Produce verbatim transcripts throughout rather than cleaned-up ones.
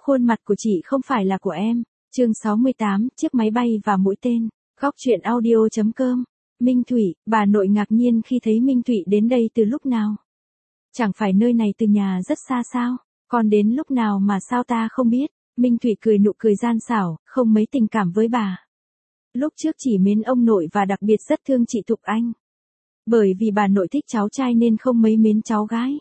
Khuôn mặt của chị không phải là của em. Chương sáu mươi tám, chiếc máy bay và mũi tên. Góc truyện audio chấm com. Minh Thụy, bà nội ngạc nhiên khi thấy Minh Thụy đến đây từ lúc nào. Chẳng phải nơi này từ nhà rất xa sao, còn đến lúc nào mà sao ta không biết. Minh Thụy cười nụ cười gian xảo, không mấy tình cảm với bà. Lúc trước chỉ mến ông nội và đặc biệt rất thương chị Thục Anh. Bởi vì bà nội thích cháu trai nên không mấy mến cháu gái.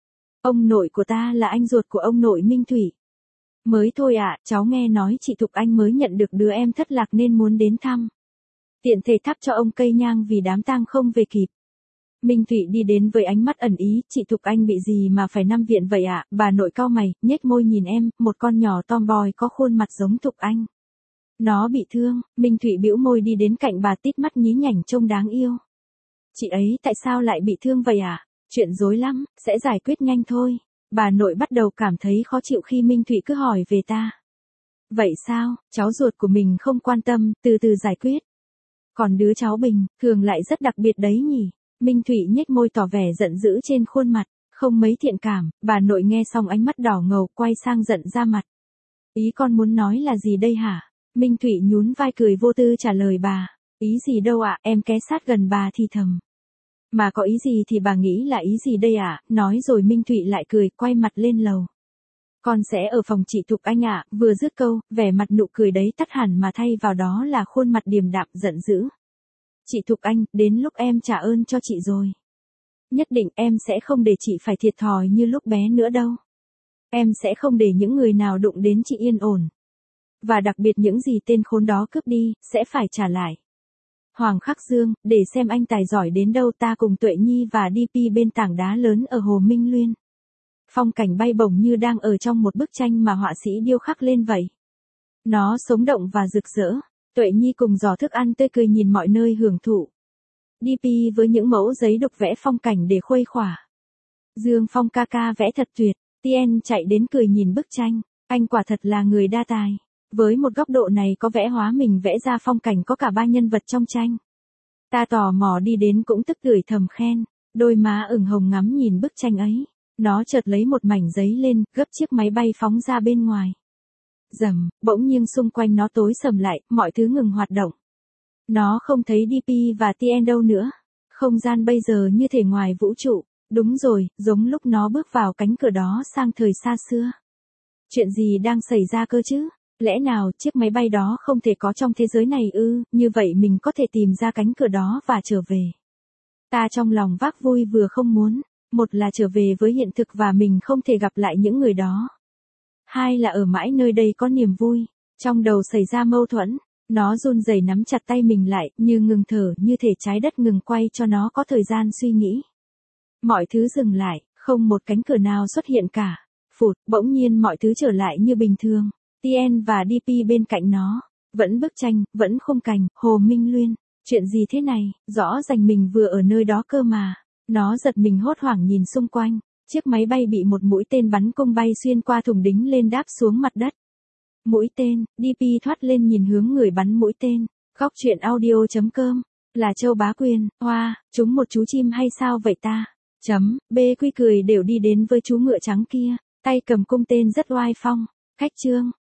Ông nội của ta là anh ruột của ông nội Minh Thụy. Mới thôi ạ, à, cháu nghe nói chị Thục Anh mới nhận được đứa em thất lạc nên muốn đến thăm. Tiện thể thắp cho ông cây nhang vì đám tang không về kịp. Minh Thụy đi đến với ánh mắt ẩn ý, chị Thục Anh bị gì mà phải nằm viện vậy ạ? À? Bà nội cau mày, nhếch môi nhìn em, một con nhỏ tomboy có khuôn mặt giống Thục Anh. Nó bị thương. Minh Thụy bĩu môi đi đến cạnh bà, tít mắt nhí nhảnh trông đáng yêu. Chị ấy tại sao lại bị thương vậy ạ? À? Chuyện rối lắm, sẽ giải quyết nhanh thôi. Bà nội bắt đầu cảm thấy khó chịu khi Minh Thụy cứ hỏi về ta. Vậy sao, cháu ruột của mình không quan tâm, từ từ giải quyết. Còn đứa cháu Bình, thường lại rất đặc biệt đấy nhỉ. Minh Thụy nhếch môi tỏ vẻ giận dữ trên khuôn mặt, không mấy thiện cảm. Bà nội nghe xong ánh mắt đỏ ngầu, quay sang giận ra mặt. Ý con muốn nói là gì đây hả? Minh Thụy nhún vai cười vô tư trả lời bà. Ý gì đâu ạ, à? Em ké sát gần bà thì thầm. Mà có ý gì thì bà nghĩ là ý gì đây ạ? À? Nói rồi Minh Thụy lại cười, quay mặt lên lầu. Con sẽ ở phòng chị Thục Anh ạ. À? Vừa dứt câu, vẻ mặt nụ cười đấy tắt hẳn mà thay vào đó là khuôn mặt điềm đạm giận dữ. Chị Thục Anh, đến lúc em trả ơn cho chị rồi. Nhất định em sẽ không để chị phải thiệt thòi như lúc bé nữa đâu. Em sẽ không để những người nào đụng đến chị yên ổn. Và đặc biệt những gì tên khốn đó cướp đi, sẽ phải trả lại. Hoàng Khắc Dương, để xem anh tài giỏi đến đâu, ta cùng Tuệ Nhi và đê pê bên tảng đá lớn ở Hồ Minh Luyên. Phong cảnh bay bổng như đang ở trong một bức tranh mà họa sĩ điêu khắc lên vậy. Nó sống động và rực rỡ. Tuệ Nhi cùng giỏ thức ăn tươi cười nhìn mọi nơi hưởng thụ. đê pê với những mẫu giấy đục vẽ phong cảnh để khuây khỏa. Dương Phong ca ca vẽ thật tuyệt. tê en chạy đến cười nhìn bức tranh. Anh quả thật là người đa tài. Với một góc độ này có vẽ hóa mình vẽ ra phong cảnh có cả ba nhân vật trong tranh. Ta tò mò đi đến cũng tức tưởi thầm khen. Đôi má ửng hồng ngắm nhìn bức tranh ấy. Nó chợt lấy một mảnh giấy lên, gấp chiếc máy bay phóng ra bên ngoài. Rầm, bỗng nhiên xung quanh nó tối sầm lại, mọi thứ ngừng hoạt động. Nó không thấy đê pê và tê en đâu nữa. Không gian bây giờ như thể ngoài vũ trụ. Đúng rồi, giống lúc nó bước vào cánh cửa đó sang thời xa xưa. Chuyện gì đang xảy ra cơ chứ? Lẽ nào chiếc máy bay đó không thể có trong thế giới này ư? Như vậy mình có thể tìm ra cánh cửa đó và trở về. Ta trong lòng vác vui vừa không muốn. Một là trở về với hiện thực và mình không thể gặp lại những người đó. Hai là ở mãi nơi đây có niềm vui. Trong đầu xảy ra mâu thuẫn. Nó run rẩy nắm chặt tay mình lại, như ngừng thở, như thể trái đất ngừng quay cho nó có thời gian suy nghĩ. Mọi thứ dừng lại, không một cánh cửa nào xuất hiện cả. Phụt, bỗng nhiên mọi thứ trở lại như bình thường. tê en và đê pê bên cạnh nó. Vẫn bức tranh, vẫn khung cảnh, Hồ Minh Luyên. Chuyện gì thế này, rõ ràng mình vừa ở nơi đó cơ mà. Nó giật mình hốt hoảng nhìn xung quanh. Chiếc máy bay bị một mũi tên bắn cung bay xuyên qua thùng đính lên đáp xuống mặt đất. Mũi tên, đê pê thoát lên nhìn hướng người bắn mũi tên. Góc truyện audio chấm com. Là Châu Bá Quyền, hoa, chúng một chú chim hay sao vậy ta? Chấm, B quy cười đều đi đến với chú ngựa trắng kia. Tay cầm cung tên rất oai phong. Khách trương.